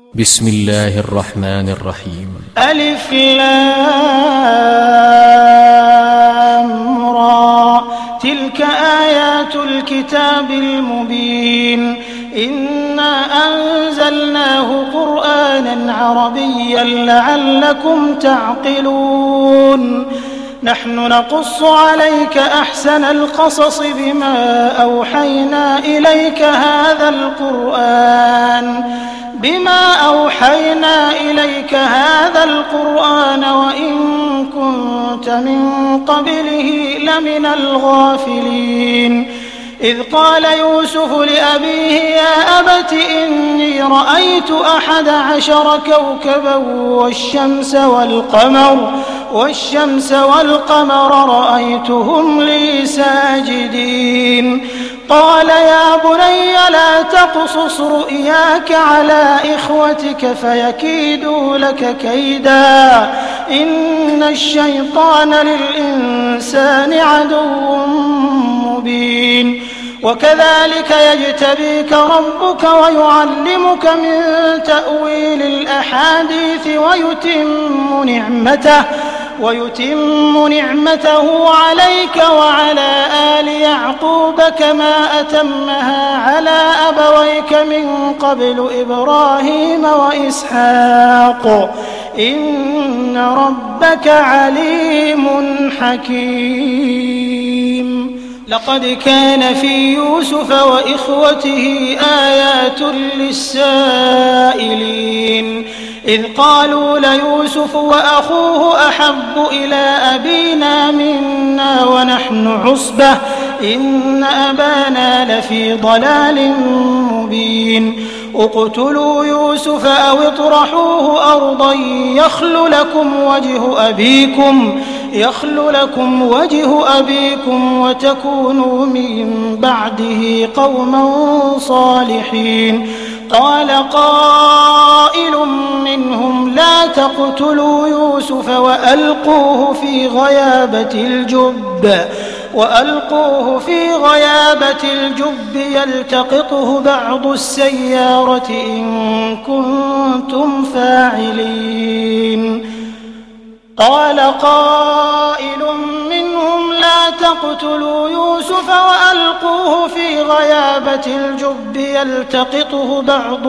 بسم الله الرحمن الرحيم. ألف لام را، تلك آيات الكتاب المبين. إنا أنزلناه قرآنا عربيا لعلكم تعقلون. نحن نقص عليك أحسن القصص بما أوحينا إليك هذا القرآن وإن كنت من قبله لمن الغافلين. إذ قال يوسف لأبيه يا أبت إني رأيت 11 كوكبا والشمس والقمر رأيتهم لي ساجدين. قال يا بني لا تقصص رؤياك على إخوتك فيكيدوا لك كيدا، إن الشيطان للإنسان عدو مبين. وكذلك يجتبيك ربك ويعلمك من تأويل الأحاديث ويتم نعمته عليك وعلى آل يعقوب كما أتمها على أبويك من قبل إبراهيم وإسحاق إن ربك عليم حكيم. لقد كان في يوسف وإخوته آيات للسائلين، إذ قالوا ليوسف وأخوه أحب إلى أبينا منا ونحن عصبة إن أبانا لفي ضلال مبين. اقتلوا يوسف أو اطرحوه أرضا يخل لكم وجه أبيكم وتكونوا من بعده قوما صالحين. قال قائل منهم لا تقتلوا يوسف وألقوه في غيابة الجب يلتقطه بعض السيارة إن كنتم فاعلين. قال قائل منهم لا تقتلوا يوسف وألقوه في غيابة الجب يلتقطه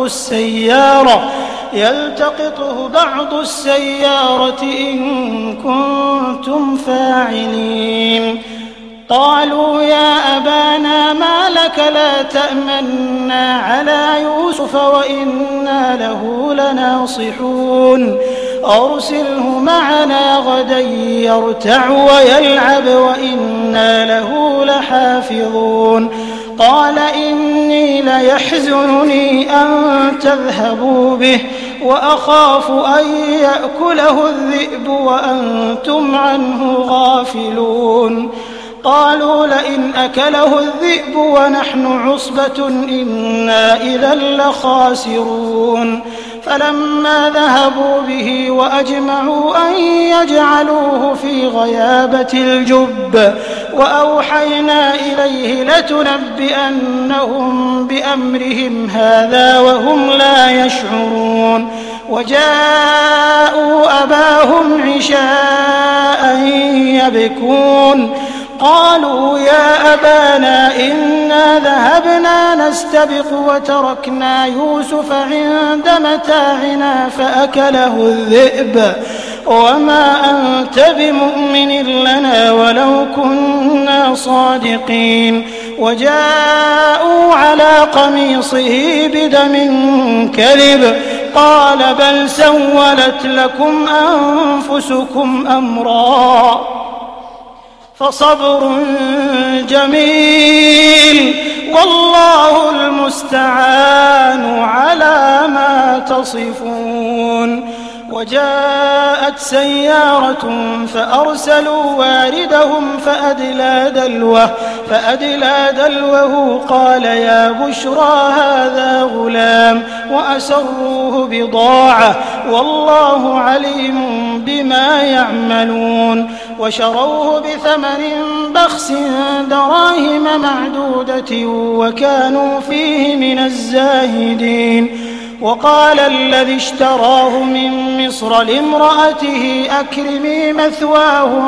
بعض السيارة إن كنتم فاعلين. قالوا يا أبانا ما لك لا تأمنا على يوسف وإنا له لناصحون. أرسله معنا غدا يرتع ويلعب وإنا له لحافظون. قال إني ليحزنني أن تذهبوا به وأخاف أن يأكله الذئب وأنتم عنه غافلون. قالوا لئن أكله الذئب ونحن عصبة إنا إذا لخاسرون. فلما ذهبوا به وأجمعوا أن يجعلوه في غيابة الجب وأوحينا إليه لتنبئنهم بأمرهم هذا وهم لا يشعرون. وجاءوا أباهم عشاء يبكون. قالوا يا أبانا إنا ذهبنا نستبق وتركنا يوسف عند متاعنا فأكله الذئب وما أنت بمؤمن لنا ولو كنا صادقين. وجاءوا على قميصه بدم كذب قال بل سولت لكم أنفسكم أمرا فصبر جميل والله المستعان على ما تصفون. وجاءت سيارة فأرسلوا واردهم فأدلى دلوه قال يا بشرى هذا غلام وأسروه بضاعة والله عليم بما يعملون. وشروه بثمن بخس دراهم معدودة وكانوا فيه من الزاهدين. وقال الذي اشتراه من مصر لامرأته أكرمي مثواه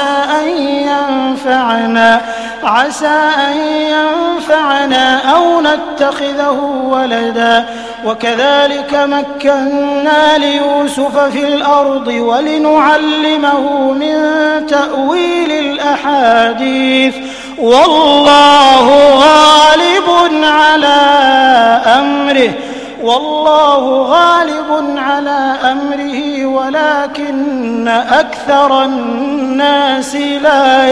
عسى أن ينفعنا أو نتخذه ولدا وكذلك مكنا ليوسف في الأرض ولنعلمه من تأويل الأحاديث والله غالب على أمره ولكن أكثر الناس لا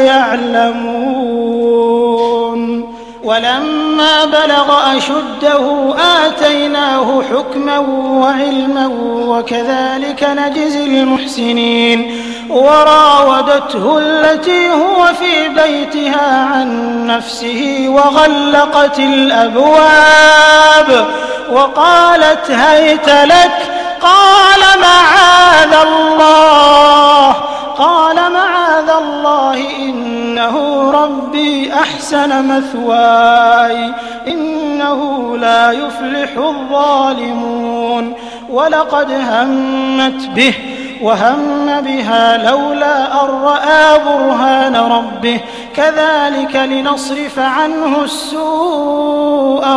يعلمون ولما بلغ أشده آتيناه حكما وعلما وكذلك نجزي المحسنين وراودته التي هو في بيتها عن نفسه وغلقت الأبواب وقالت هيت لك قال معاذ الله إنه ربي أحسن مثواي إنه لا يفلح الظالمون ولقد همت به وهم بها لولا أن رأى برهان ربه كذلك لنصرف عنه السوء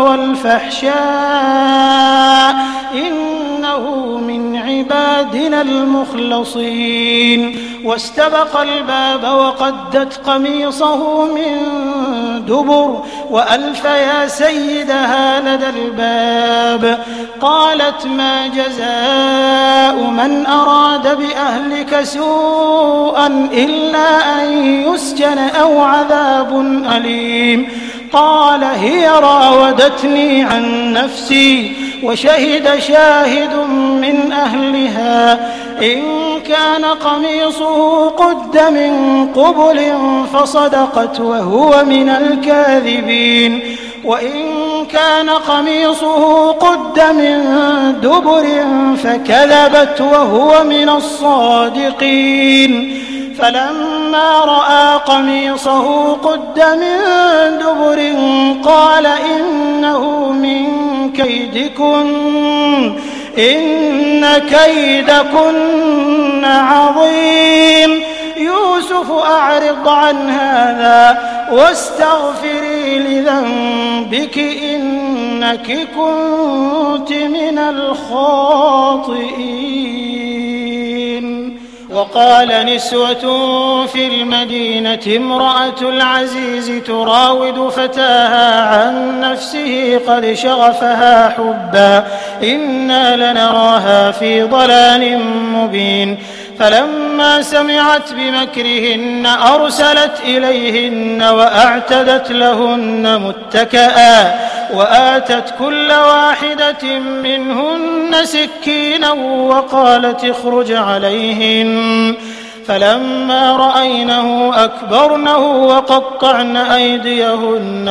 والفحشاء إنه من عبادنا المخلصين واستبق الباب وقدت قميصه من دبر وألف يا سيدها لدى الباب قالت ما جزاء من أراد بأهلك سوءا إلا أن يسجن أو عذاب أليم قال هي راودتني عن نفسي وشهد شاهد من أهلها إن كان قميصه قد من قبل فصدقت وهو من الكاذبين وإن كان قميصه قد من دبر فكذبت وهو من الصادقين فلما رأى قميصه قد من دبر قال إنه من كيدكن إن كيدكن عظيم يوسف أعرض عن هذا واستغفري لذنبك إنك كنت من الخاطئين وقال نسوة في المدينة امرأة العزيز تراود فتاها عن نفسه قد شغفها حبا إنا لنراها في ضلال مبين فلما سمعت بمكرهن أرسلت إليهن وأعتدت لهن متكئا وآتت كل واحدة منهن سكينا وقالت اخرج عليهن فلما رأينه أكبرنه وقطعن أيديهن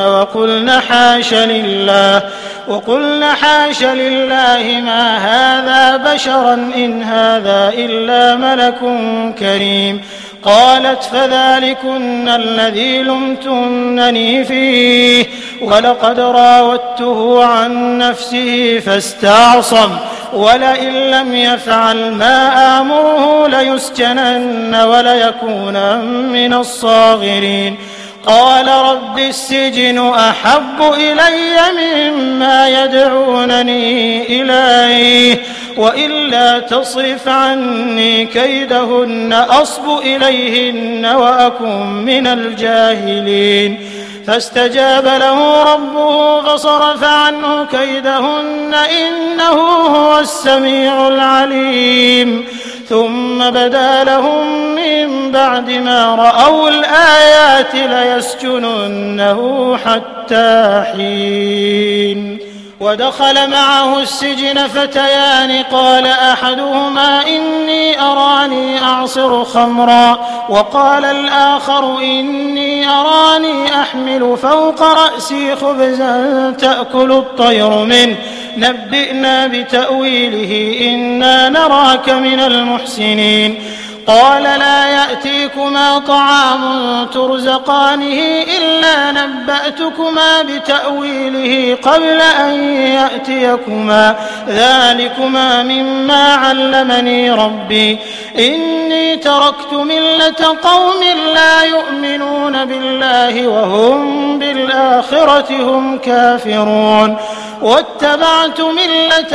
وقلن حاش لله ما هذا بشرا إن هذا إلا ملك كريم قالت فذلكن الذي لمتنني فيه ولقد راودته عن نفسه فاستعصم ولئن لم يفعل ما آمره ليسجنن وليكونا من الصاغرين قال رب السجن أحب إلي مما يدعونني إليه وإلا تصرف عني كيدهن أصب إليهن وأكن من الجاهلين فاستجاب له ربه فصرف عنه كيدهن إنه هو السميع العليم ثم بدا لهم من بعد ما رأوا الآيات ليسجننه حتى حين ودخل معه السجن فتيان قال أحدهما إني أراني أعصر خمرا وقال الآخر إني أراني أحمل فوق رأسي خبزا تأكل الطير منه نبئنا بتأويله إنا نراك من المحسنين قال لا يأتيكما طعام ترزقانه إلا نبأتكما بتأويله قبل أن يأتيكما ذلكما مما علمني ربي إني تركت ملة قوم لا يؤمنون بالله وهم بالآخرة هم كافرون واتبعت ملة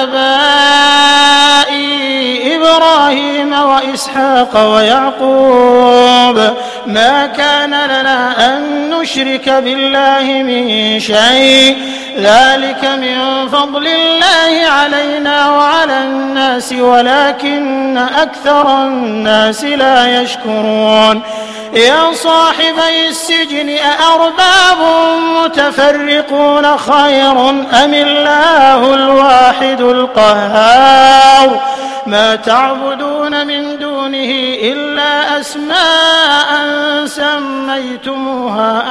آبائي إبراهيم وإسحاق ويعقوب ما كان لنا أن نشرك بالله من شيء ذلك من فضل الله علينا وعلى الناس ولكن أكثر الناس لا يشكرون يا صاحبي السجن أأرباب متفرقون خير أم الله الواحد القهار ما تعبدون من دونه إلا أسماء سميتموها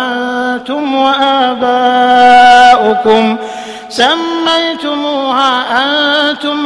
أنتم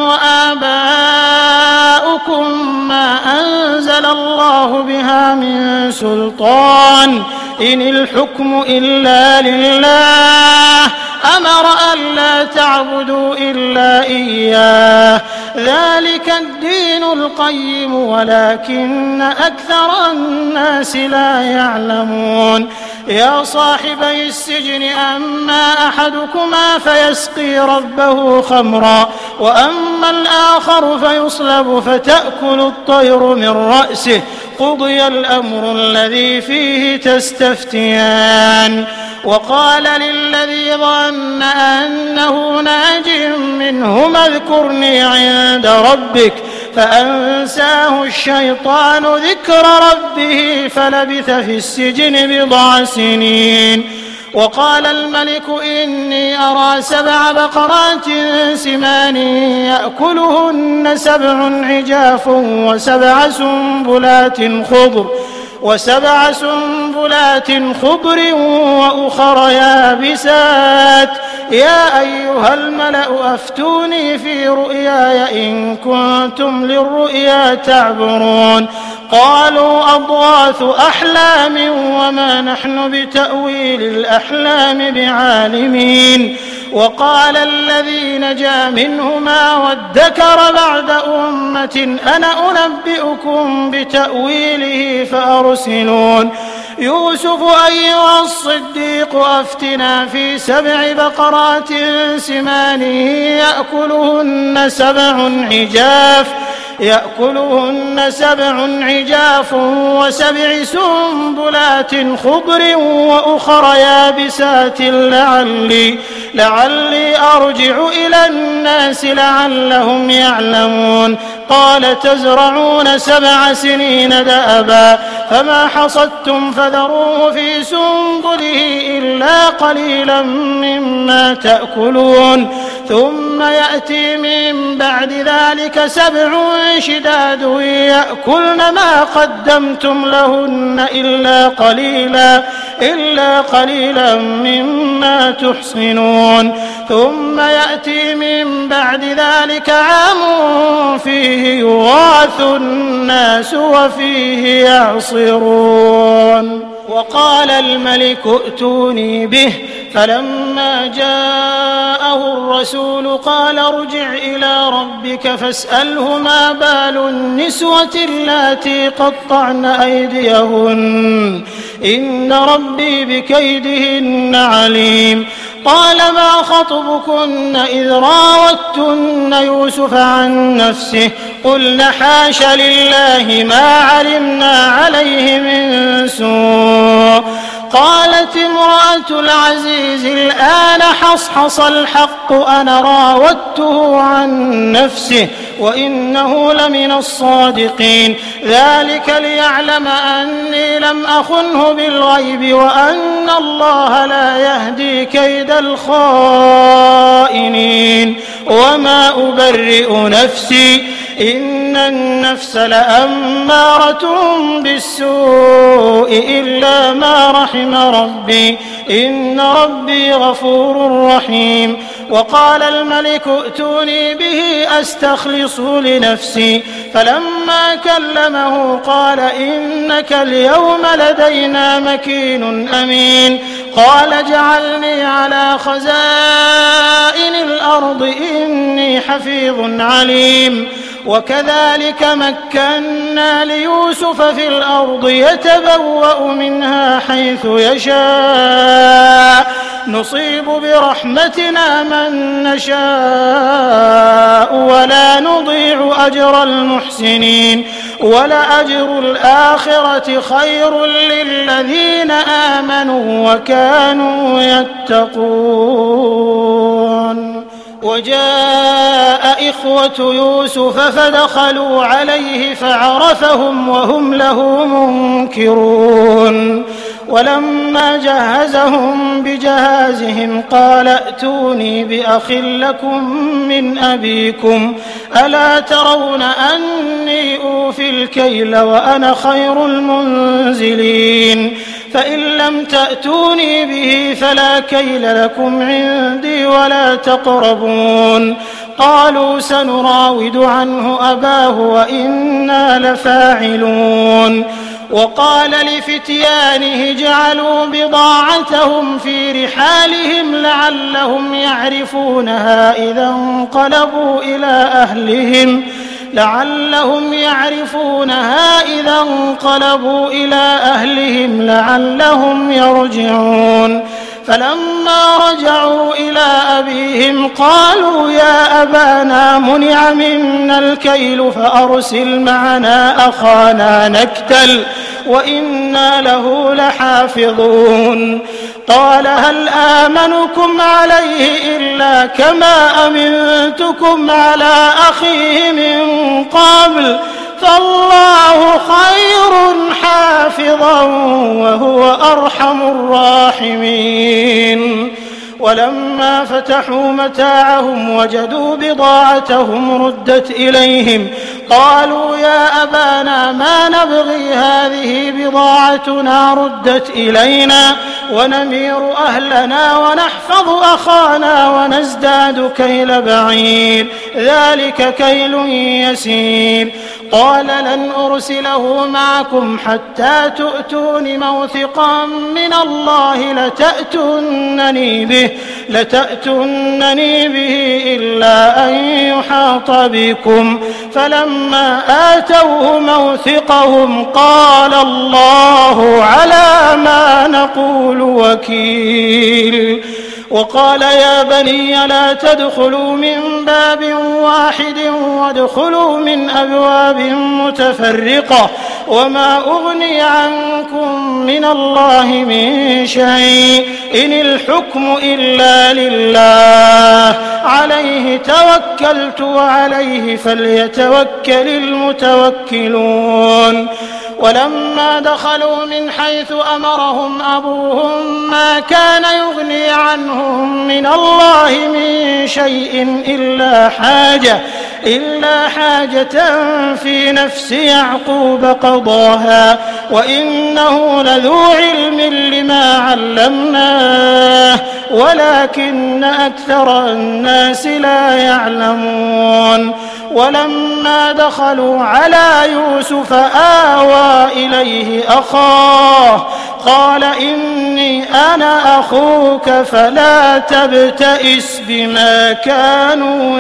وآباؤكم ما أنزل الله بها من سلطان إن الحكم إلا لله أمر ألا تعبدوا إلا إياه ذلك الدين القيم ولكن أكثر الناس لا يعلمون يا صاحبي السجن أما أحدكما فيسقي ربه خمرا وأما الآخر فيصلب فتأكل الطير من رأسه قضي الأمر الذي فيه تستفتيان وقال للذي ظن أنه ناج منهما اذكرني عند ربك فأنساه الشيطان ذكر ربه فلبث في السجن بضع سنين وقال الملك إني أرى 7 بقرات سمان يأكلهن 7 عجاف وسبع سنبلات خضر وأخر يابسات يا أيها الملأ أفتوني في رؤياي إن كنتم للرؤيا تعبرون قالوا أضغاث أحلام وما نحن بتأويل الأحلام بعالمين وقال الذي نجا منهما وادكر بعد أمة أنا أنبئكم بتأويله فأرسلون يوسف أيها الصديق أفتنا في 7 بقرات سمان يأكلهن 7 عجاف و7 سنبلات خضر وأخر يابسات لعلي أرجع إلى الناس لعلهم يعلمون قال تزرعون 7 سنين دأبا فما حصدتم فذروه في سنبله إلا قليلا مما تأكلون ثم يأتي من بعد ذلك 7 شداد يأكلن ما قدمتم لهن إلا قليلا مما تحصنون ثم يأتي من بعد ذلك عام فيه يغاث الناس وفيه يعصرون وقال الملك ائتوني به فلما جاءه الرسول قال ارجع إلى ربك فاسأله ما بال النسوة اللاتي قطعن أيديهن إن ربي بكيدهن عليم قال ما خطبكن إذ راوتن يوسف عن نفسه قلن حاش لله ما علمنا عليه من سوء قالت امرأة العزيز الآن حصحص الحق أنا راودته عن نفسه وإنه لمن الصادقين ذلك ليعلم أني لم أخنه بالغيب وأن الله لا يهدي كيد الخائنين وما أبرئ نفسي إن النفس لأمارة بالسوء إلا ما رحم ربي إن ربي غفور رحيم وقال الملك ائتوني به أستخلصه لنفسي فلما كلمه قال إنك اليوم لدينا مكين أمين قال اجعلني على خزائن الأرض إني حفيظ عليم وكذلك مكنا ليوسف في الأرض يتبوأ منها حيث يشاء نصيب برحمتنا من نشاء ولا نضيع أجر المحسنين ولأجر الآخرة خير للذين آمنوا وكانوا يتقون. وجاء إخوة يوسف فدخلوا عليه فعرفهم وهم له منكرون ولما جهزهم بجهازهم قال ائتوني بأخ لكم من أبيكم ألا ترون أني أوفي الكيل وأنا خير المنزلين فإن لم تأتوني به فلا كيل لكم عندي ولا تقربون قالوا سنراود عنه أباه وإنا لفاعلون. وقال لفتيانه اجعلوا بضاعتهم في رحالهم لعلهم يعرفونها إذا انقلبوا إلى أهلهم لعلهم يرجعون. فلما رجعوا إلى أبيهم قالوا يا أبانا منع منا الكيل فأرسل معنا أخانا نكتل وإنا له لحافظون. قال هل آمنكم عليه إلا كما أمنتكم على أخيه من قبل فالله خير حافظا وهو أرحم الراحمين. ولما فتحوا متاعهم وجدوا بضاعتهم ردت إليهم قالوا يا أبانا ما نبغي هذه بضاعتنا ردت إلينا ونمير أهلنا ونحفظ أخانا ونزداد كيل بعير ذلك كيل يسير. قال لن أرسله معكم حتى تؤتون موثقا من الله لتأتونني به إلا أن يحاط بكم فلما آتوه موثقهم قال الله على ما نقول وكيل. وقال يا بني لا تدخلوا من باب واحد وادخلوا من أبواب متفرقة وما أغني عنكم من الله من شيء إن الحكم إلا لله عليه توكلت وعليه فليتوكل المتوكلون. ولما دخلوا من حيث أمرهم أبوهم ما كان يغني عنهم من الله من شيء إلا حاجة في نفس يعقوب قضاها وإنه لذو علم لما علمناه ولكن أكثر الناس لا يعلمون. ولما دخلوا على يوسف آوى إليه أخاه قال إني أنا أخوك فلا تبتئس بما كانوا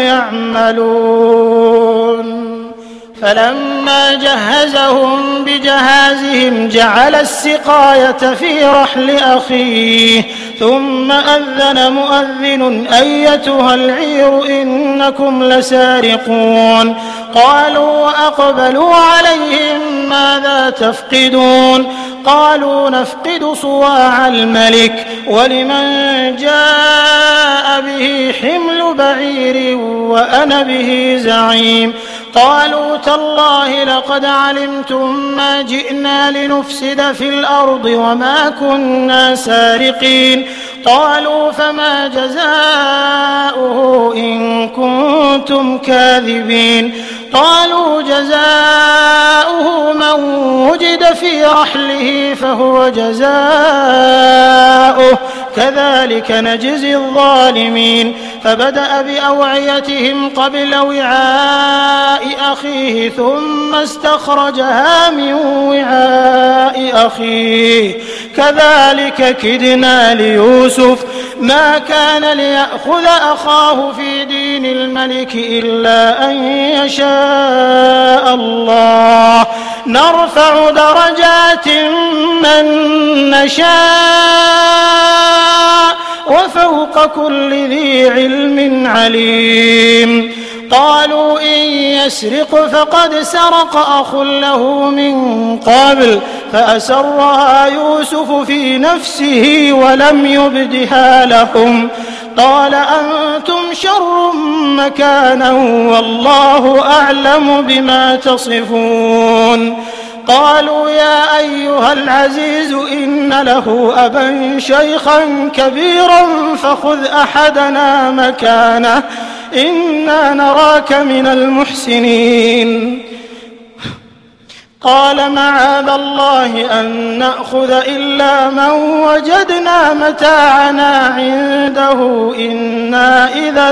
يعملون. فلما جهزهم بجهازهم جعل السقاية في رحل أخيه ثم أذن مؤذن أيتها العير إنكم لسارقون. قالوا وأقبلوا عليهم ماذا تفقدون قالوا نفقد صواع الملك ولمن جاء به حمل بعير وأنا به زعيم. قالوا تالله لقد علمتم ما جئنا لنفسد في الأرض وما كنا سارقين. قالوا فما جزاؤه إن كنتم كاذبين. قالوا جزاؤه من وجد في رحله فهو جزاؤه كذلك نجزي الظالمين فبدأ بأوعيتهم قبل وعاء أخيه ثم استخرجها من وعاء أخيه كذلك كدنا ليوسف ما كان ليأخذ أخاه في دين الملك إلا أن يشاء الله نرفع درجات من نشاء وفوق كل ذي علم عليم قالوا إن يسرق فقد سرق أخ له من قبل فأسرها يوسف في نفسه ولم يبدها لهم قال أنتم شر مكانا والله أعلم بما تصفون قالوا يا أيها العزيز إن له أبا شيخا كبيرا فخذ أحدنا مكانه إنا نراك من المحسنين قال معاذ الله أن نأخذ إلا من وجدنا متاعنا عنده إنا إذا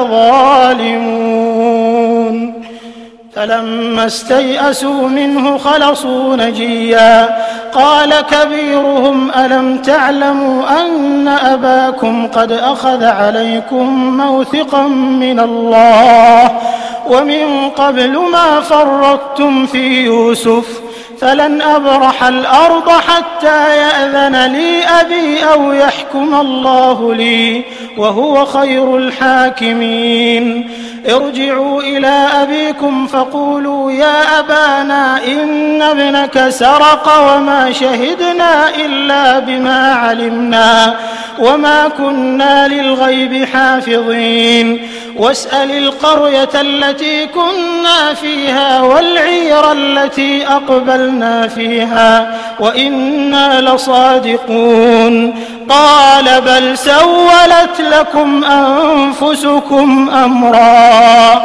لظالمون فلما استيئسوا منه خلصوا نجيا قال كبيرهم ألم تعلموا أن أباكم قد أخذ عليكم موثقا من الله ومن قبل ما فرطتم في يوسف فلن أبرح الأرض حتى يأذن لي أبي أو يحكم الله لي وهو خير الحاكمين ارجعوا إلى أبيكم فقولوا يا أبانا إن ابنك سرق وما شهدنا إلا بما علمنا وما كنا للغيب حافظين واسأل القرية التي كنا فيها والعير التي أقبلنا فيها وإنا لصادقون قال بل سولت لكم أنفسكم أمرا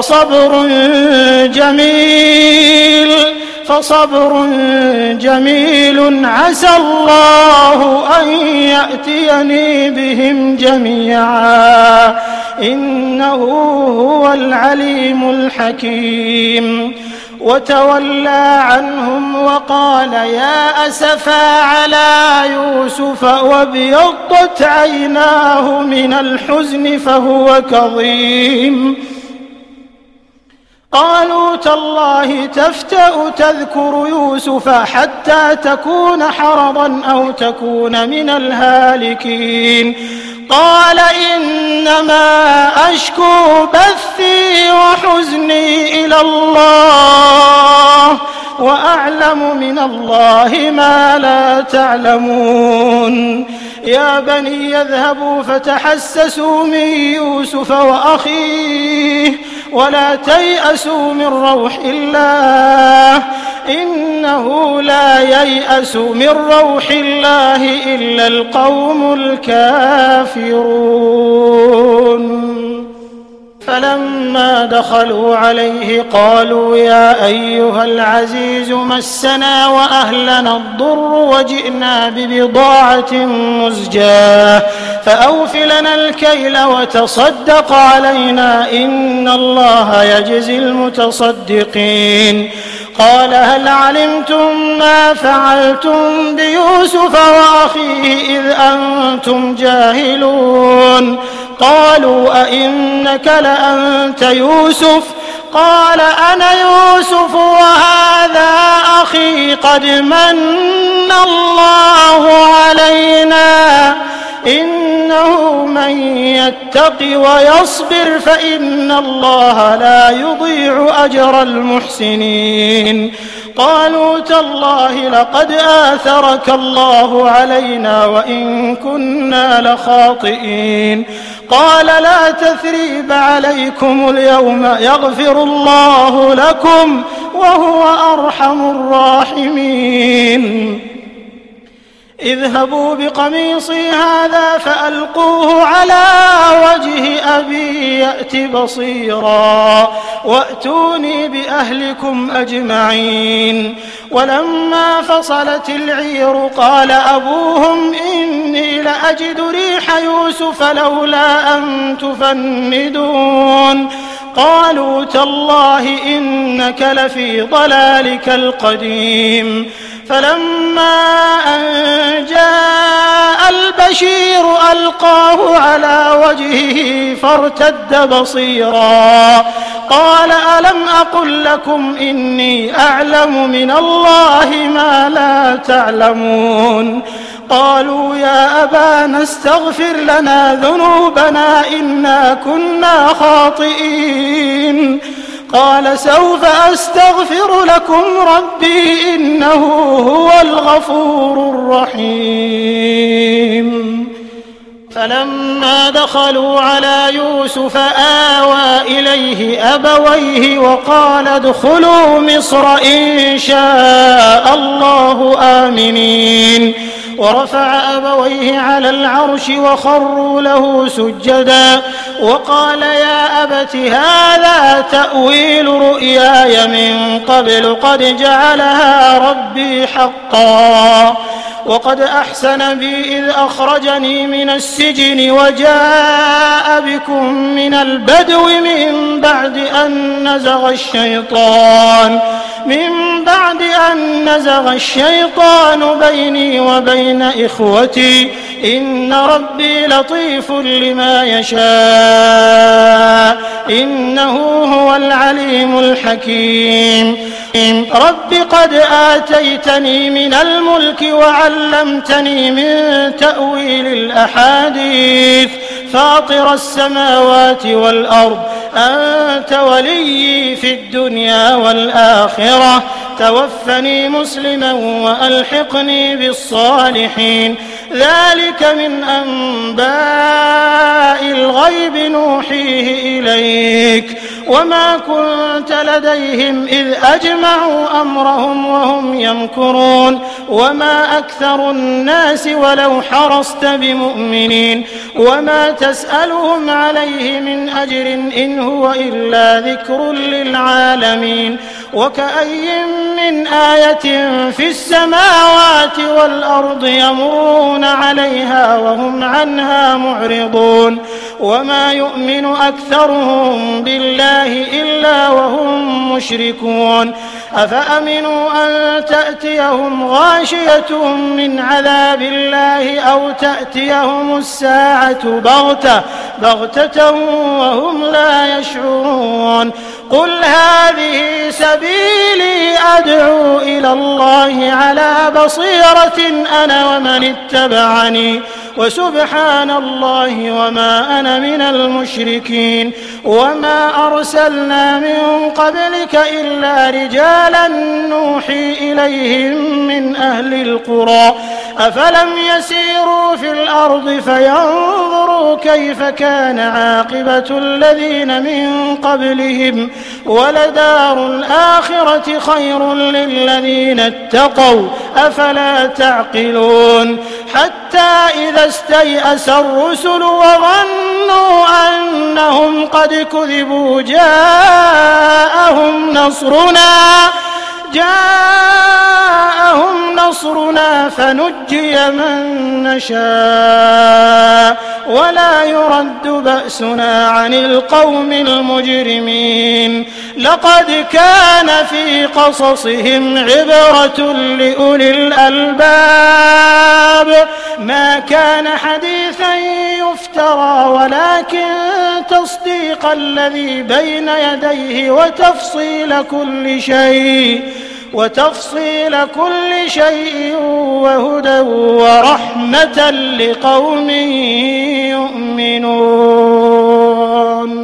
فصبر جميل عسى الله أن يأتيني بهم جميعا إنه هو العليم الحكيم وتولى عنهم وقال يا أسفا على يوسف وابيضت عيناه من الحزن فهو كظيم قالوا تالله تفتأ تذكر يوسف حتى تكون حرضا أو تكون من الهالكين قال إنما أشكو بثي وحزني إلى الله وأعلم من الله ما لا تعلمون يا بني يذهبوا فتحسسوا من يوسف وأخيه ولا تيأسوا من روح الله إنه لا ييأس من روح الله إلا القوم الكافرون فلما دخلوا عليه قالوا يا أيها العزيز مسنا وأهلنا الضر وجئنا ببضاعة مزجاة فأوف لنا الكيل وتصدق علينا إن الله يجزي المتصدقين قال هل علمتم ما فعلتم بيوسف وأخيه إذ أنتم جاهلون قالوا أئنك لأنت يوسف قال أنا يوسف وهذا أخي قد من الله علينا إنه من يتق ويصبر فإن الله لا يضيع أجر المحسنين قالوا تالله لقد آثرك الله علينا وإن كنا لخاطئين قال لا تثريب عليكم اليوم يغفر الله لكم وهو أرحم الراحمين اذهبوا بقميصي هذا فألقوه على وجه أبي يأت بصيرا وأتوني بأهلكم أجمعين. ولما فصلت العير قال أبوهم إني لأجد ريح يوسف لولا أن تفندون قالوا تالله إنك لفي ضلالك القديم. فلما أن جاء البشير ألقاه على وجهه فارتد بصيرا قال ألم أقل لكم إني أعلم من الله ما لا تعلمون. قالوا يا أبانا استغفر لنا ذنوبنا إنا كنا خاطئين. قال سوف أستغفر لكم ربي إنه هو الغفور الرحيم. فلما دخلوا على يوسف آوى إليه أبويه وقال ادخلوا مصر إن شاء الله آمنين. ورفع أبويه على العرش وخروا له سجدا وقال يا أبت هذا تأويل رؤياي من قبل قد جعلها ربي حقا وقد أحسن بي إذ أخرجني من السجن وجاء بكم من البدو من بعد أن نزغ الشيطان بيني وبين إخوتي إن ربي لطيف لما يشاء إنه هو العليم الحكيم. رب قد آتيتني من الملك وعلمتني من تأويل الأحاديث فاطر السماوات والأرض أنت ولي في الدنيا والآخرة توفني مسلما وألحقني بالصالحين. ذلك من أنباء الغيب نوحيه إليك وما كنت لديهم إذ أجمعوا أمرهم وهم يمكرون وما أكثر الناس ولو حرصت بمؤمنين وما تسألهم عليه من أجر إن هو إلا ذكر للعالمين. وكأي من آية في السماوات والأرض يمرون عليها وهم عنها معرضون وما يؤمن أكثرهم بالله إلا وهم مشركون. أفأمنوا أن تأتيهم غاشية من عذاب الله أو تأتيهم الساعة بغتة وهم لا يشعرون. قل هذه سبيلي أدعو إلى الله على بصيرة أنا ومن اتبعني وسبحان الله وما أنا من المشركين. وما أرسلنا من قبلك إلا رجالا نوحي إليهم من أهل القرى أفلم يسيروا في الأرض فينظروا كيف كان عاقبة الذين من قبلهم ولدار الآخرة خير للذين اتقوا أفلا تعقلون. حتى إذا استيأس الرسل وظنوا أنهم قد كذبوا جاءهم نصرنا فنجي من نشاء ولا يرد بأسنا عن القوم المجرمين. لقد كان في قصصهم عبرة لأولي الألباب ما كان حديثا يفترى ولكن تصديق الذي بين يديه وتفصيل كل شيء وهدى ورحمة لقوم يؤمنون.